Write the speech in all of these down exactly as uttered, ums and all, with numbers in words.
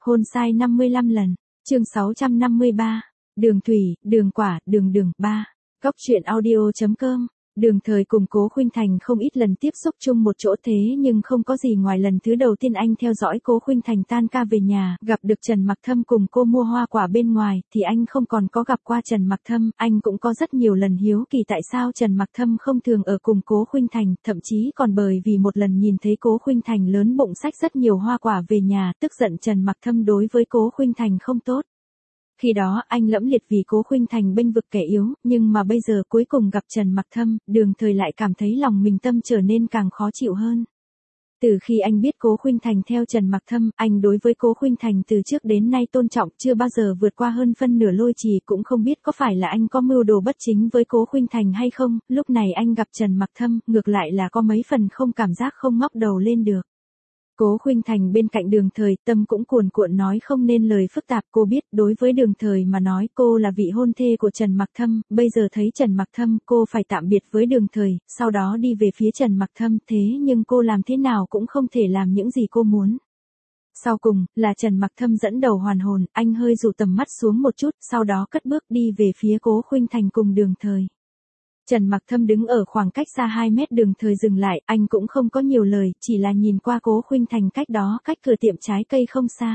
Hôn sai năm mươi lăm lần. Chương sáu trăm năm mươi ba. Đường thủy, đường quả, đường đường ba. Góc truyện audio chấm com. Đường Thời cùng Cố Khuynh Thành không ít lần tiếp xúc chung một chỗ thế nhưng không có gì ngoài lần thứ đầu tiên anh theo dõi Cố Khuynh Thành tan ca về nhà, gặp được Trần Mặc Thâm cùng cô mua hoa quả bên ngoài, thì anh không còn có gặp qua Trần Mặc Thâm, anh cũng có rất nhiều lần hiếu kỳ tại sao Trần Mặc Thâm không thường ở cùng Cố Khuynh Thành, thậm chí còn bởi vì một lần nhìn thấy Cố Khuynh Thành lớn bụng xách rất nhiều hoa quả về nhà, tức giận Trần Mặc Thâm đối với Cố Khuynh Thành không tốt. Khi đó anh lẫm liệt vì Cố Khuynh Thành bênh vực kẻ yếu, nhưng mà bây giờ cuối cùng gặp Trần Mặc Thâm, Đường Thời lại cảm thấy lòng mình tâm trở nên càng khó chịu hơn. Từ khi anh biết Cố Khuynh Thành theo Trần Mặc Thâm, anh đối với Cố Khuynh Thành từ trước đến nay tôn trọng chưa bao giờ vượt qua hơn phân nửa lôi trì, cũng không biết có phải là anh có mưu đồ bất chính với Cố Khuynh Thành hay không, lúc này anh gặp Trần Mặc Thâm, ngược lại là có mấy phần không cảm giác không ngóc đầu lên được. Cố Khuynh Thành bên cạnh Đường Thời, tâm cũng cuồn cuộn nói không nên lời phức tạp, cô biết đối với Đường Thời mà nói cô là vị hôn thê của Trần Mặc Thâm, bây giờ thấy Trần Mặc Thâm cô phải tạm biệt với Đường Thời, sau đó đi về phía Trần Mặc Thâm, thế nhưng cô làm thế nào cũng không thể làm những gì cô muốn. Sau cùng, là Trần Mặc Thâm dẫn đầu hoàn hồn, anh hơi dụ tầm mắt xuống một chút, sau đó cất bước đi về phía Cố Khuynh Thành cùng Đường Thời. Trần Mặc Thâm đứng ở khoảng cách xa hai mét, Đường Thời dừng lại, anh cũng không có nhiều lời, chỉ là nhìn qua Cố Khuynh Thành cách đó cách cửa tiệm trái cây không xa.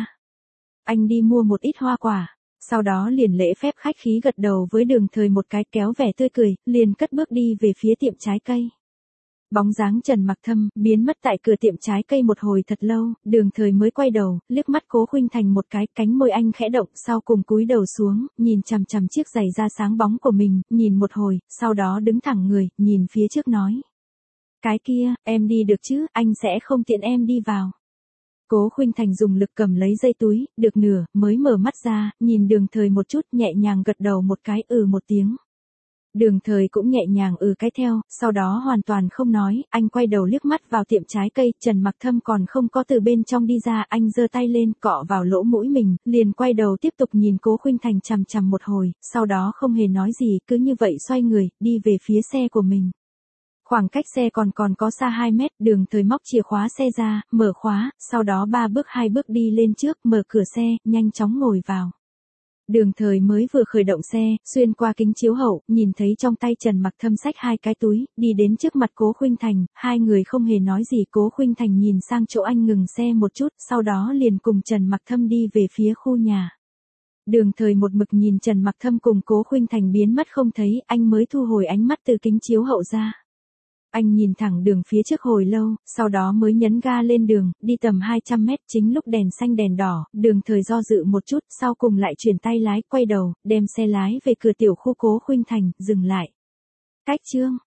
Anh đi mua một ít hoa quả, sau đó liền lễ phép khách khí gật đầu với Đường Thời một cái, kéo vẻ tươi cười, liền cất bước đi về phía tiệm trái cây. Bóng dáng Trần Mặc Thâm biến mất tại cửa tiệm trái cây một hồi thật lâu, Đường Thời mới quay đầu, liếc mắt Cố Khuynh Thành một cái, cánh môi anh khẽ động, sau cùng cúi đầu xuống, nhìn chằm chằm chiếc giày da sáng bóng của mình, nhìn một hồi, sau đó đứng thẳng người, nhìn phía trước nói: "Cái kia, em đi được chứ, anh sẽ không tiện em đi vào." Cố Khuynh Thành dùng lực cầm lấy dây túi, được nửa, mới mở mắt ra, nhìn Đường Thời một chút, nhẹ nhàng gật đầu một cái, ừ một tiếng. Đường Thời cũng nhẹ nhàng ừ cái theo, sau đó hoàn toàn không nói, anh quay đầu liếc mắt vào tiệm trái cây, Trần Mặc Thâm còn không có từ bên trong đi ra, anh giơ tay lên, cọ vào lỗ mũi mình, liền quay đầu tiếp tục nhìn Cố Khuynh Thành chằm chằm một hồi, sau đó không hề nói gì, cứ như vậy xoay người, đi về phía xe của mình. Khoảng cách xe còn còn có xa hai mét, Đường Thời móc chìa khóa xe ra, mở khóa, sau đó ba bước hai bước đi lên trước, mở cửa xe, nhanh chóng ngồi vào. Đường Thời mới vừa khởi động xe, xuyên qua kính chiếu hậu, nhìn thấy trong tay Trần Mặc Thâm xách hai cái túi, đi đến trước mặt Cố Khuynh Thành, hai người không hề nói gì, Cố Khuynh Thành nhìn sang chỗ anh ngừng xe một chút, sau đó liền cùng Trần Mặc Thâm đi về phía khu nhà. Đường Thời một mực nhìn Trần Mặc Thâm cùng Cố Khuynh Thành biến mất không thấy, anh mới thu hồi ánh mắt từ kính chiếu hậu ra. Anh nhìn thẳng đường phía trước hồi lâu, sau đó mới nhấn ga lên đường, đi tầm hai trăm mét, chính lúc đèn xanh đèn đỏ, Đường Thời do dự một chút, sau cùng lại chuyển tay lái, quay đầu, đem xe lái về cửa tiểu khu Cố Khuynh Thành, dừng lại. Cách chương